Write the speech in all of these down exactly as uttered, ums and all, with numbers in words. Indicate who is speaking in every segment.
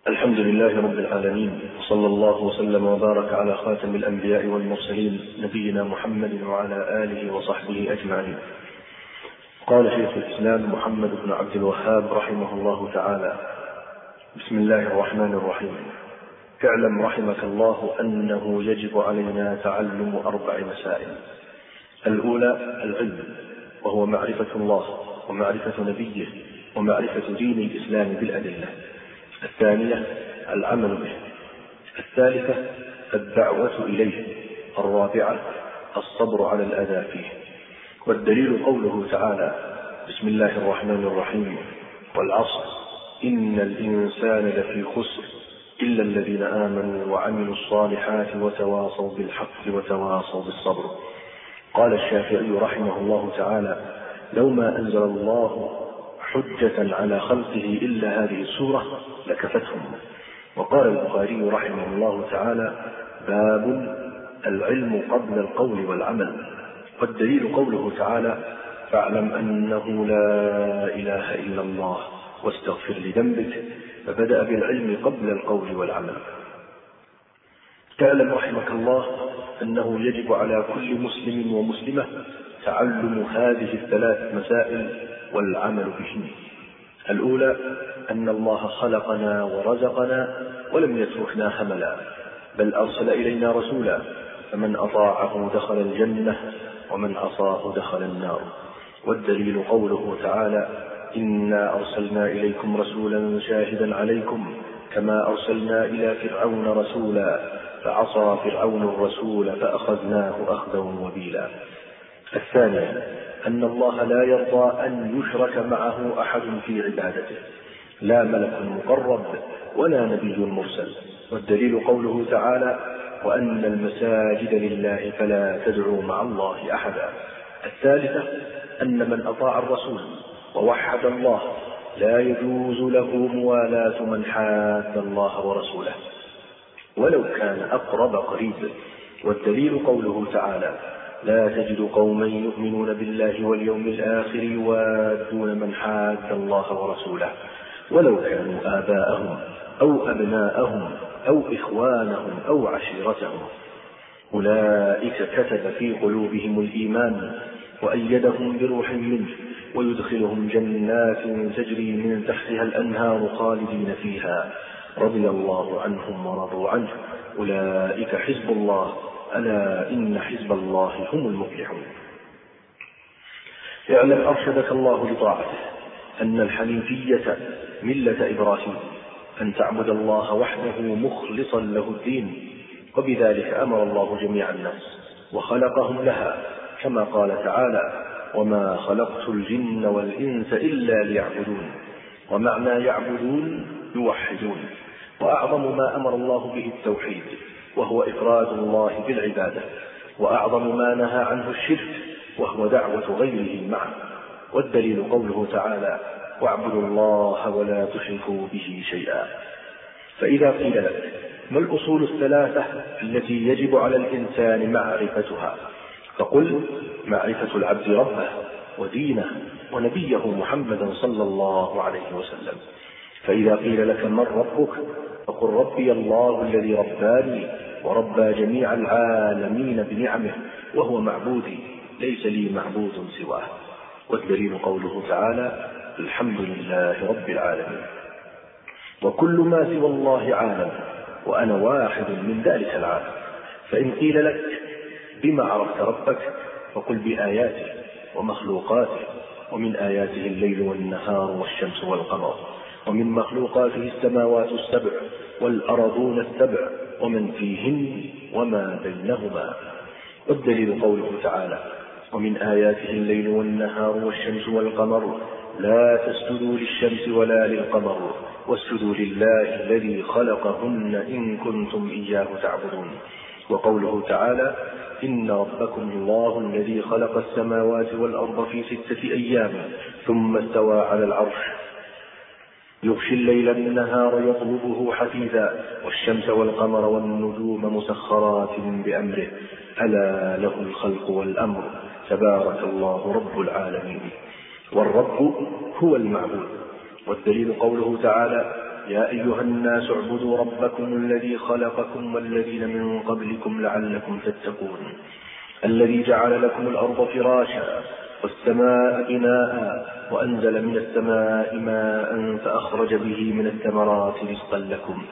Speaker 1: الحمد لله رب العالمين، وصلى الله وسلم وبارك على خاتم الأنبياء والمرسلين نبينا محمد وعلى آله وصحبه أجمعين. قال شيخ الإسلام محمد بن عبد الوهاب رحمه الله تعالى: بسم الله الرحمن الرحيم. اعلم رحمك الله أنه يجب علينا تعلم أربع مسائل. الأولى العلم، وهو معرفة الله ومعرفة نبيه ومعرفة دين الإسلام بالأدلة. الثانية العمل به. الثالثة الدعوة إليه. الرابعة الصبر على الأذى فيه. والدليل قوله تعالى: بسم الله الرحمن الرحيم: والعصر إن الإنسان لفي خسر إلا الذين آمنوا وعملوا الصالحات وتواصوا بالحق وتواصوا بالصبر. قال الشافعي رحمه الله تعالى: لو ما أنزل الله حجة على خلقه إلا هذه السورة لكفتهم. وقال البخاري رحمه الله تعالى: باب العلم قبل القول والعمل. والدليل قوله تعالى: فاعلم أنه لا إله إلا الله واستغفر لذنبك، فبدأ بالعلم قبل القول والعمل. تعلم رحمك الله أنه يجب على كل مسلم ومسلمة تعلم هذه الثلاث مسائل والعمل بهن. الأولى أن الله خلقنا ورزقنا ولم يتركنا هملا، بل أرسل إلينا رسولا، فمن أطاعه دخل الجنة ومن عصاه دخل النار. والدليل قوله تعالى: إنا أرسلنا إليكم رسولا شاهدا عليكم كما أرسلنا إلى فرعون رسولا فعصى فرعون الرسول فأخذناه أخذا وبيلا. الثانية أن الله لا يرضى أن يشرك معه أحد في عبادته، لا ملك مقرب ولا نبي مرسل. والدليل قوله تعالى: وأن المساجد لله فلا تدعوا مع الله أحدا. الثالثة أن من أطاع الرسول ووحد الله لا يجوز له موالاة من حاد الله ورسوله ولو كان أقرب قريب. والدليل قوله تعالى: لا تجد قوما يؤمنون بالله واليوم الآخر يوادون من حاد الله ورسوله ولو كانوا آباءهم أو أبناءهم أو إخوانهم أو عشيرتهم، أولئك كتب في قلوبهم الإيمان وأيدهم بروح منه ويدخلهم جنات تجري من تحتها الأنهار خالدين فيها رضي الله عنهم ورضوا عنه، أولئك حزب الله، ألا إن حزب الله هم المفلحون. اعلم أرشدك الله لطاعته أن الحنيفية ملة إبراهيم، أن تعبد الله وحده مخلصا له الدين، وبذلك أمر الله جميع الناس وخلقهم لها، كما قال تعالى: وما خلقت الجن والإنس إلا ليعبدون. ومعنى يعبدون يوحدون. وأعظم ما أمر الله به التوحيد، وهو إفراد الله بالعبادة، وأعظم ما نهى عنه الشرك، وهو دعوة غيره معه. والدليل قوله تعالى: واعبدوا الله ولا تشركوا به شيئا. فإذا قيل لك: ما الأصول الثلاثة التي يجب على الإنسان معرفتها؟ فقل: معرفة العبد ربه ودينه ونبيه محمدا صلى الله عليه وسلم. فإذا قيل لك: من ربك؟ فقل: ربي الله الذي رباني وربى جميع العالمين بنعمه، وهو معبودي ليس لي معبود سواه. والدليل قوله تعالى: الحمد لله رب العالمين. وكل ما سوى الله عالم، وأنا واحد من ذلك العالم. فإن قيل لك: بما عرفت ربك؟ فقل: بآياته ومخلوقاته، ومن آياته الليل والنهار والشمس والقمر، ومن مخلوقاته السماوات السبع والأرضون السبع ومن فيهن وما بينهما. والدليل قوله تعالى: ومن آياته الليل والنهار والشمس والقمر لا تسجدوا للشمس ولا للقمر واسجدوا لله الذي خلقهن إن كنتم إياه تعبدون. وقوله تعالى: إن ربكم الله الذي خلق السماوات والأرض في ستة أيام ثم استوى على العرش يغشي الليل النهار يطلبه حثيثا والشمس والقمر والنجوم مسخرات بأمره ألا له الخلق والأمر تبارك الله رب العالمين. والرب هو المعبود. والدليل قوله تعالى: يا أيها الناس اعبدوا ربكم الذي خلقكم والذين من قبلكم لعلكم تتقون الذي جعل لكم الأرض فراشا والسماء بناء وأنزل من السماء ماء فأخرج به من الثمرات رزقا لكم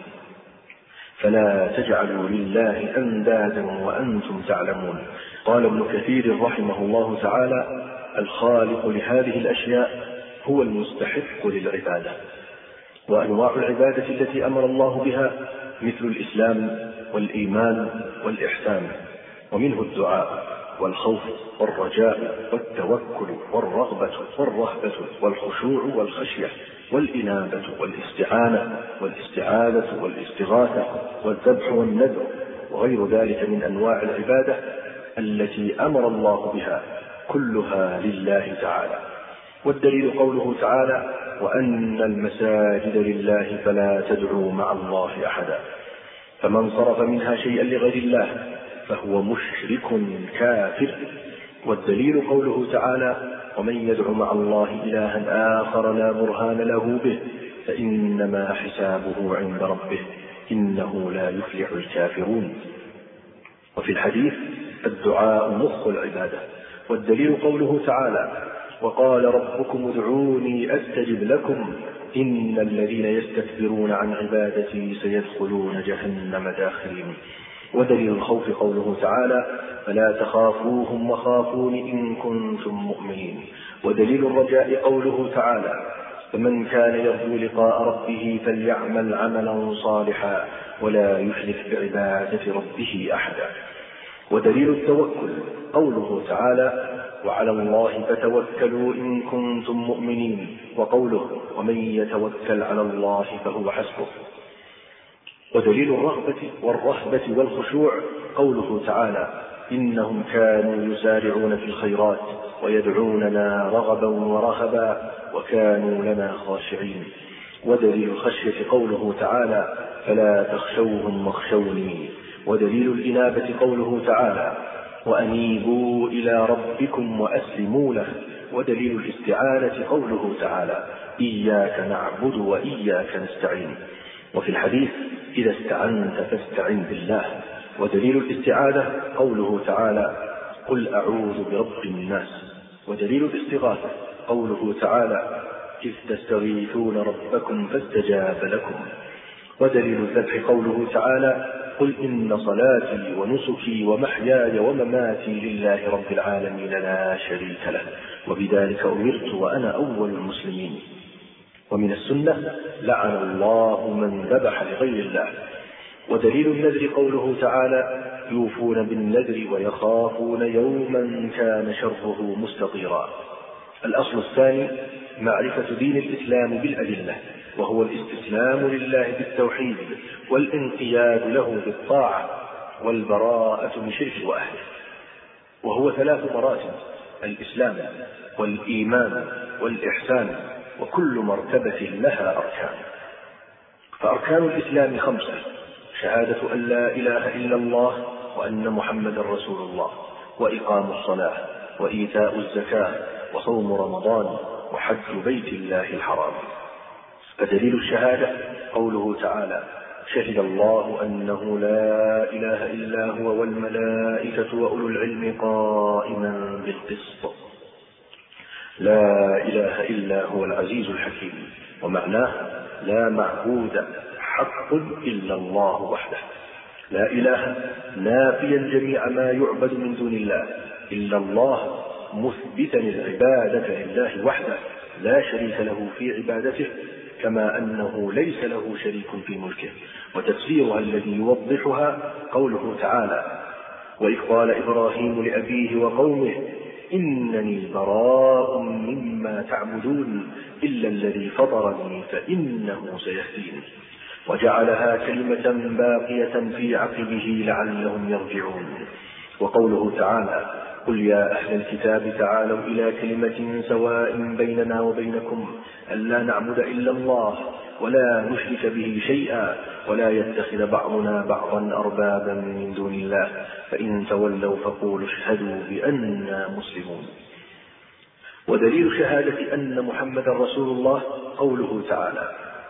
Speaker 1: فلا تجعلوا لله أندادا وأنتم تعلمون. قال ابن كثير رحمه الله تعالى: الخالق لهذه الأشياء هو المستحق للعبادة. وأنواع العبادة التي أمر الله بها مثل الإسلام والإيمان والإحسان، ومنه الدعاء والخوف والرجاء والتوكل والرغبة والرهبة والخشوع والخشية والإنابة والاستعانة والاستعاذة والاستغاثة والذبح والنذر وغير ذلك من أنواع العبادة التي أمر الله بها، كلها لله تعالى. والدليل قوله تعالى: وأن المساجد لله فلا تدعوا مع الله أحدا. فمن صرف منها شيئا لغير الله فهو مشرك كافر. والدليل قوله تعالى: ومن يدع مع الله إلها آخر لا برهان له به فإنما حسابه عند ربه إنه لا يفلح الكافرون. وفي الحديث: الدعاء مخ العبادة. والدليل قوله تعالى: وقال ربكم ادعوني أستجب لكم إن الذين يستكبرون عن عبادتي سيدخلون جهنم داخرين. ودليل الخوف قوله تعالى: فلا تخافوهم وخافون إن كنتم مؤمنين. ودليل الرجاء قوله تعالى: فمن كان يرجو لقاء ربه فليعمل عملا صالحا ولا يشرك بعبادة ربه أحدا. ودليل التوكل قوله تعالى: وعلى الله فتوكلوا إن كنتم مؤمنين. وقوله: ومن يتوكل على الله فهو حسبه. ودليل الرغبة والرهبة والخشوع قوله تعالى: إنهم كانوا يسارعون في الخيرات ويدعوننا رغبا ورهبا وكانوا لنا خاشعين. ودليل الخشية قوله تعالى: فلا تخشوهم واخشوني. ودليل الإنابة قوله تعالى: وأنيبوا إلى ربكم وأسلموا له. ودليل الاستعانة قوله تعالى: إياك نعبد وإياك نستعين. وفي الحديث: إذا استعنت فاستعن بالله. ودليل الاستعاذة قوله تعالى: قل أعوذ برب الناس. ودليل الاستغاثة قوله تعالى: إذ تستغيثون ربكم فاستجاب لكم. ودليل الذبح قوله تعالى: قل إن صلاتي ونسكي ومحياي ومماتي لله رب العالمين لا شريك له وبذلك أمرت وأنا أول المسلمين. ومن السنة: لعن الله من ذبح لغير الله. ودليل النذر قوله تعالى: يوفون بالنذر ويخافون يوما كان شره مستطيرا. الأصل الثاني: معرفة دين الإسلام بالأدلة، وهو الاستسلام لله بالتوحيد والانقياد له بالطاعة والبراءة من شرك وأهله. وهو ثلاث مراتب: الإسلام والإيمان والإحسان، وكل مرتبة لها أركان. فأركان الإسلام خمسة: شهادة أن لا إله إلا الله وأن محمد رسول الله، وإقام الصلاة، وإيتاء الزكاة، وصوم رمضان، وحج بيت الله الحرام. فدليل الشهادة قوله تعالى: شهد الله أنه لا إله إلا هو والملائكة وأولو العلم قائما بالقسط. لا إله إلا هو العزيز الحكيم. ومعناه: لا معبود حق إلا الله وحده. لا إله نافيا جميع ما يعبد من دون الله إلا الله، مثبتا العبادة لله وحده لا شريك له في عبادته، كما أنه ليس له شريك في ملكه. وتفسيرها الذي يوضحها قوله تعالى: وإذ قال إبراهيم لأبيه وقومه إنني براء مما تعبدون إلا الذي فطرني فإنه سيهدين. وجعلها كلمة باقية في عقبه لعلهم يرجعون. وقوله تعالى: قل يا أهل الكتاب تعالوا إلى كلمة سواء بيننا وبينكم ألا نعبد إلا الله ولا نشرك به شيئا ولا يتخذ بعضنا بعضا أربابا من دون الله فإن تولوا فقولوا اشهدوا بأننا مسلمون. ودليل شهادة أن محمد رسول الله قوله تعالى: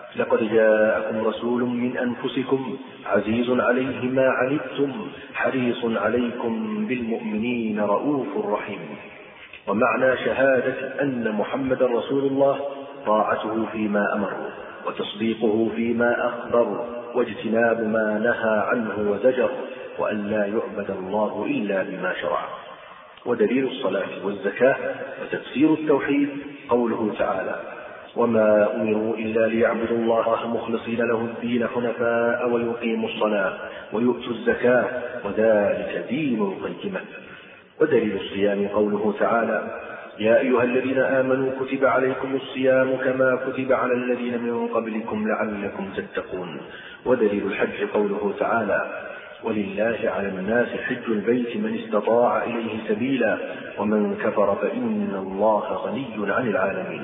Speaker 1: لقد جاءكم رسول من أنفسكم عزيز عليه ما عنتم حريص عليكم بالمؤمنين رؤوف رحيم. ومعنى شهادة أن محمد رسول الله طاعته فيما أمر وتصديقه فيما أخبر واجتناب ما نهى عنه وزجر، وأن لا يعبد الله إلا بما شرع. ودليل الصلاة والزكاة وتفسير التوحيد قوله تعالى: وما أمروا إلا ليعبدوا الله مخلصين له الدين حنفاء ويقيموا الصلاة ويؤتوا الزكاة وذلك دين القيمة. ودليل الصيام قوله تعالى: يا أيها الذين آمنوا كتب عليكم الصيام كما كتب على الذين من قبلكم لعلكم تتقون. ودليل الحج قوله تعالى: ولله على الناس حج البيت من استطاع إليه سبيلا ومن كفر فإن الله غني عن العالمين.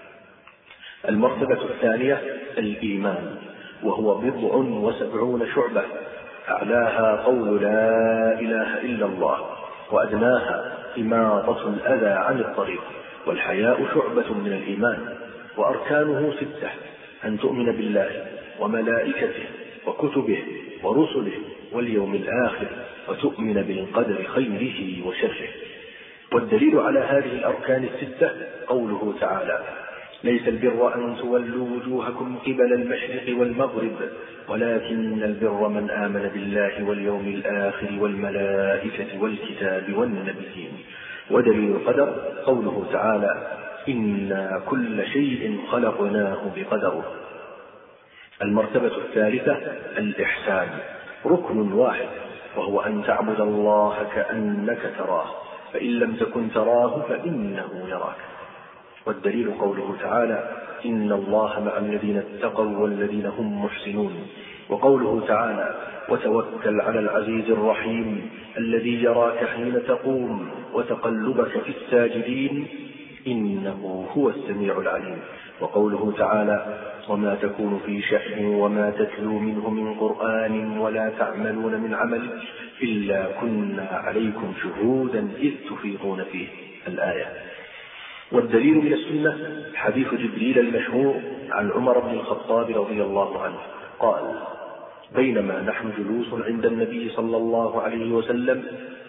Speaker 1: المرتبة الثانية الإيمان، وهو بضع وسبعون شعبة، أعلاها قول لا إله إلا الله، وأدناها إماطة الأذى عن الطريق، والحياء شعبة من الإيمان. وأركانه ستة: أن تؤمن بالله وملائكته وكتبه ورسله واليوم الآخر، وتؤمن بالقدر خيره وشره. والدليل على هذه الأركان الستة قوله تعالى: ليس البر أن تولوا وجوهكم قبل المشرق والمغرب ولكن البر من آمن بالله واليوم الآخر والملائكة والكتاب والنبيين. ودليل القدر قوله تعالى: إنا كل شيء خلقناه بقدر. المرتبة الثالثة الإحسان، ركن واحد، وهو أن تعبد الله كأنك تراه، فإن لم تكن تراه فإنه يراك. والدليل قوله تعالى: إن الله مع الذين اتقوا والذين هم محسنون. وقوله تعالى: وتوكل على العزيز الرحيم الذي يراك حين تقوم وتقلبك في الساجدين إنه هو السميع العليم. وقوله تعالى: وما تكون في شأن وما تتلو منه من قرآن ولا تعملون من عمل إلا كنا عليكم شهودا إذ تفيضون فيه. الآية. والدليل من السنة حديث جبريل المشهور عن عمر بن الخطاب رضي الله عنه قال: بينما نحن جلوس عند النبي صلى الله عليه وسلم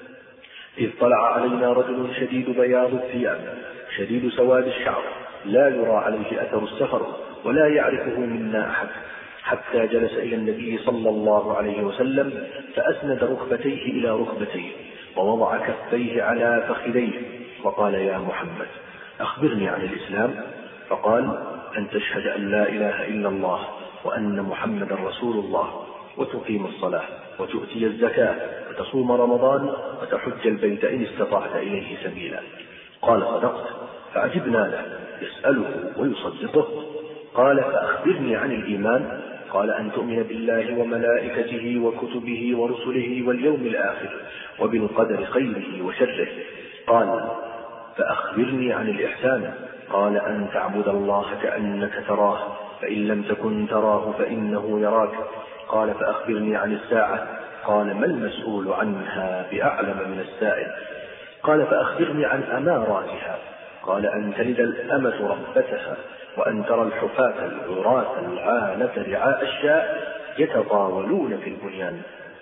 Speaker 1: إذ طلع علينا رجل شديد بياض الثياب شديد سواد الشعر لا يرى عليه أثر السفر ولا يعرفه منا أحد، حتى جلس إلى النبي صلى الله عليه وسلم فأسند ركبتيه إلى ركبتيه ووضع كفيه على فخذيه وقال: يا محمد أخبرني عن الإسلام. فقال: أن تشهد أن لا إله إلا الله وأن محمد رسول الله وتقيم الصلاة وتؤتي الزكاة وتصوم رمضان وتحج البيت إن استطعت إليه سبيلا. قال: صدقت. فعجبنا له يسأله ويصدقه. قال: فأخبرني عن الإيمان. قال: أن تؤمن بالله وملائكته وكتبه ورسله واليوم الآخر وبالقدر خيره وشره. قال: فأخبرني عن الإحسان. قال: أن تعبد الله كأنك تراه فإن لم تكن تراه فإنه يراك. قال: فأخبرني عن الساعة. قال: ما المسؤول عنها بأعلم من السائل. قال: فأخبرني عن أماراتها. قال: أن تلد الأمة ربتها وأن ترى الحفاة العراة العالة رعاء الشاء يتطاولون في البنيان.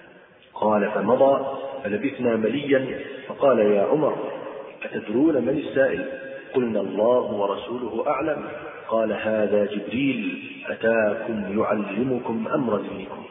Speaker 1: قال: فمضى فلبثنا مليا فقال: يا عمر أتدرون من السائل؟ قلنا: الله ورسوله أعلم. قال: هذا جبريل أتاكم يعلمكم أمر دينكم.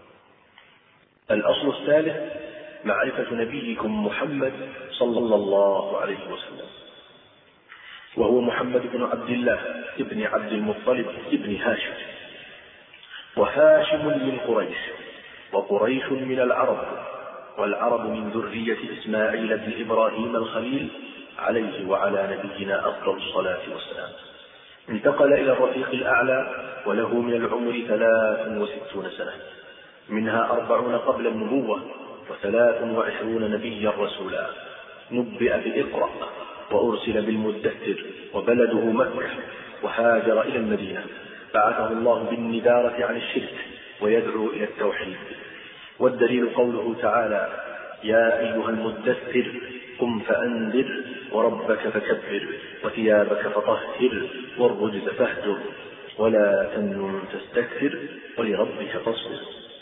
Speaker 1: الأصل الثالث معرفة نبيكم محمد صلى الله عليه وسلم، وهو محمد بن عبد الله ابن عبد المطلب ابن هاشم، وهاشم من قريش، وقريش من العرب، والعرب من ذرية إسماعيل بن إبراهيم الخليل عليه وعلى نبينا أفضل الصلاة والسلام. انتقل إلى الرفيق الأعلى وله من العمر ثلاث وستون سنة، منها أربعون قبل النبوة وثلاث وعشرون نبيا رسولا. نبئ بإقرأ وأرسل بالمدثر وبلده مكة، وهاجر إلى المدينة، بعثه الله بالندارة عن الشرك ويدعو إلى التوحيد. والدليل قوله تعالى: يا أيها المدثر قم فأنذر وربك فكبر وثيابك فطهر والرجز فاهجر ولا تمنن تستكثر ولربك فاصبر.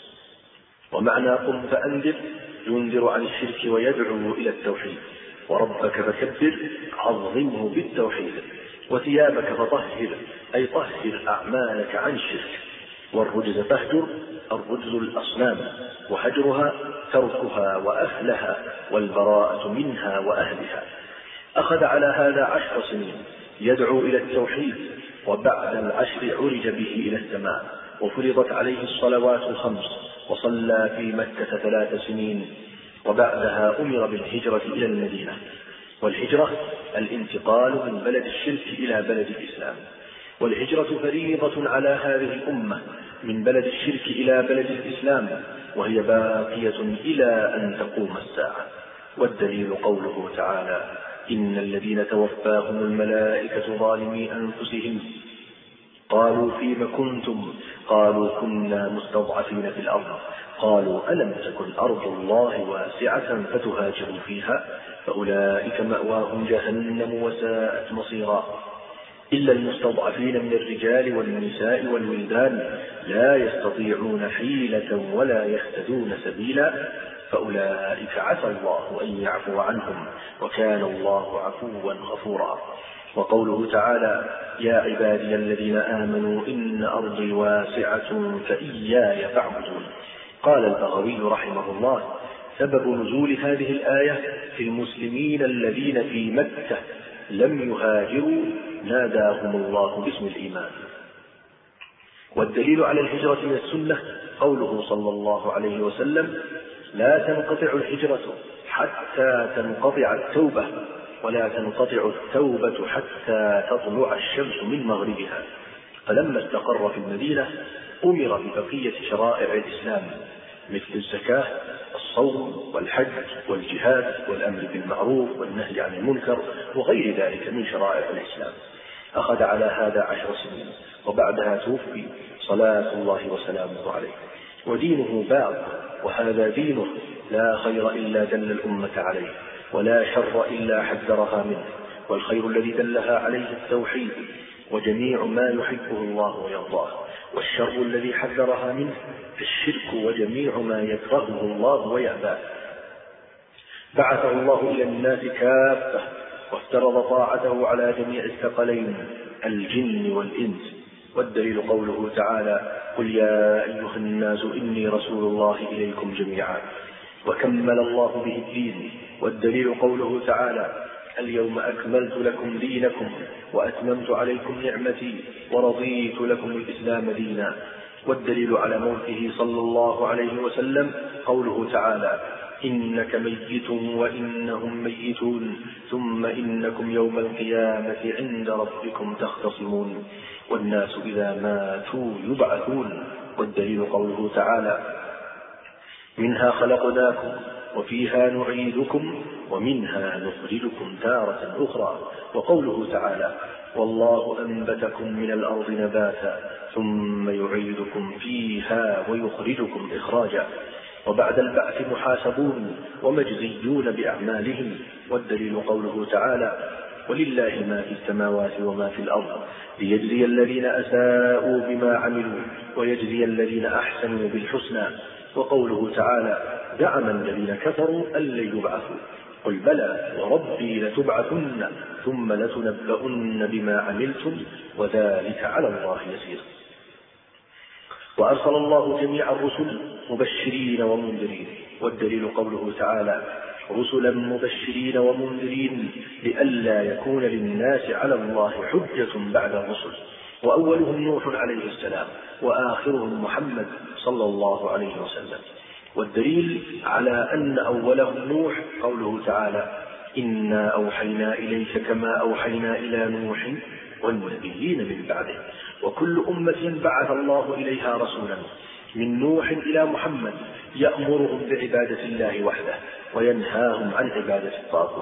Speaker 1: ومعنى قم فأنذر ينذر عن الشرك ويدعو إلى التوحيد. وربك فكبر عظمه بالتوحيد. وثيابك فطهر أي طهر أعمالك عن الشرك. والرجز فاهجر الرجز الأصنام، وهجرها تركها وأهلها والبراءة منها وأهلها. أخذ على هذا عشر سنين يدعو إلى التوحيد، وبعد العشر عرج به إلى السماء وفرضت عليه الصلوات الخمس، وصلى في مكة ثلاث سنين، وبعدها أمر بالهجرة إلى المدينة. والهجرة الانتقال من بلد الشرك إلى بلد الإسلام. والهجرة فريضة على هذه الأمة من بلد الشرك إلى بلد الإسلام، وهي باقية إلى أن تقوم الساعة. والدليل قوله تعالى: إن الذين توفاهم الملائكة ظالمي أنفسهم قالوا فيم كنتم قالوا كنا مستضعفين في الأرض قالوا ألم تكن أرض الله واسعة فتهاجروا فيها فأولئك مأواهم جهنم وساءت مصيرا إلا المستضعفين من الرجال والنساء والولدان لا يستطيعون حيلة ولا يهتدون سبيلا فأولئك عسى الله أن يعفو عنهم وكان الله عفوا غفورا. وقوله تعالى: يا عبادي الذين آمنوا إن أرضي واسعة فإياي فاعبدون. قال البغوي رحمه الله: سبب نزول هذه الآية في المسلمين الذين في مكة لم يهاجروا ناداهم الله باسم الإيمان. والدليل على الهجرة من السنة قوله صلى الله عليه وسلم: لا تنقطع الهجرة حتى تنقطع التوبة ولا تنقطع التوبة حتى تطلع الشمس من مغربها. فلما استقر في المدينة أمر ببقية شرائع الإسلام مثل الزكاة، الصوم، والحج، والجهاد، والأمر بالمعروف والنهي عن المنكر وغير ذلك من شرائع الإسلام. أخذ على هذا عشر سنين، وبعدها توفي صلاة الله وسلامه عليه. ودينه باق، وهذا دينه لا خير إلا دل الأمة عليه، ولا شر إلا حذرها منه، والخير الذي دلها عليه التوحيد وجميع ما يحبه الله ويرضاه، والشر الذي حذرها منه الشرك وجميع ما يكرهه الله ويأباه. بعثه الله إلى الناس كافة، وافترض طاعته على جميع الثقلين الجن والإنس. والدليل قوله تعالى: قل يا أيها الناس إني رسول الله إليكم جميعا. وكمل الله به الدين. والدليل قوله تعالى: اليوم أكملت لكم دينكم وأتممت عليكم نعمتي ورضيت لكم الإسلام دينا. والدليل على موته صلى الله عليه وسلم قوله تعالى: إنك ميت وإنهم ميتون ثم إنكم يوم القيامة عند ربكم تختصمون والناس إذا ماتوا يبعثون. والدليل قوله تعالى: منها خلقناكم وفيها نعيدكم ومنها نخرجكم تارة أخرى. وقوله تعالى: والله أنبتكم من الأرض نباتا ثم يعيدكم فيها ويخرجكم إخراجا. وبعد البعث محاسبون ومجزيون بأعمالهم. والدليل قوله تعالى: ولله ما في السماوات وما في الأرض ليجزي الذين أساءوا بما عملوا ويجزي الذين أحسنوا بالحسنى. وقوله تعالى: زعم الذين كفروا أن لن يبعثوا قل بلى وربي لتبعثن ثم لتنبؤن بما عملتم وذلك على الله يسير. وأرسل الله جميع الرسل مبشرين ومنذرين. والدليل قوله تعالى: رسلا مبشرين ومنذرين لئلا يكون للناس على الله حجة بعد الرسل. وأولهم نوح عليه السلام وآخرهم محمد صلى الله عليه وسلم. والدليل على أن أولهم نوح قوله تعالى: إنا أوحينا إليك كما أوحينا إلى نوح والنبيين من بعده. وكل أمة بعث الله إليها رسولا من نوح إلى محمد يأمرهم بعبادة الله وحده وينهاهم عن عبادة الطاغوت.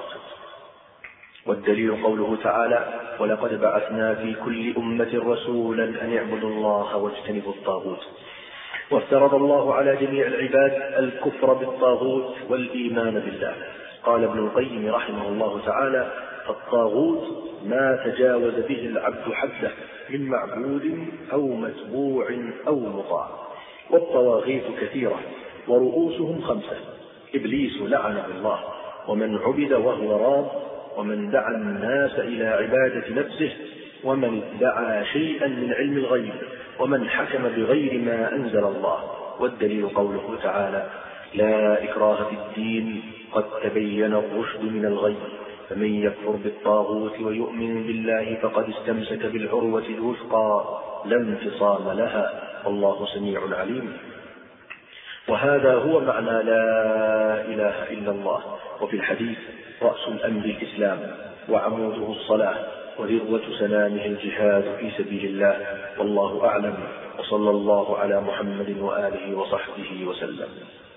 Speaker 1: والدليل قوله تعالى: ولقد بعثنا في كل أمة رسولا أن يعبدوا الله واجتنبوا الطاغوت. وافترض الله على جميع العباد الكفر بالطاغوت والإيمان بالله. قال ابن القيم رحمه الله تعالى: الطاغوت ما تجاوز به العبد حده من معبود أو متبوع أو مطاع. والطواغيت كثيرة ورؤوسهم خمسة: إبليس لعنه الله، ومن عبد وهو راض، ومن دعا الناس إلى عبادة نفسه، ومن ادعى شيئا من علم الغيب، ومن حكم بغير ما أنزل الله. والدليل قوله تعالى: لا إكراه في الدين قد تبين الرشد من الغي، فمن يكفر بالطاغوت ويؤمن بالله فقد استمسك بالعروة الوثقى لا انفصام لها، والله سميع عليم. وهذا هو معنى لا إله إلا الله. وفي الحديث: رأس الأمر الإسلام، وعموده الصلاة، وذروة سنامه الجهاد في سبيل الله. والله أعلم، وصلى الله على محمد وآله وصحبه وسلم.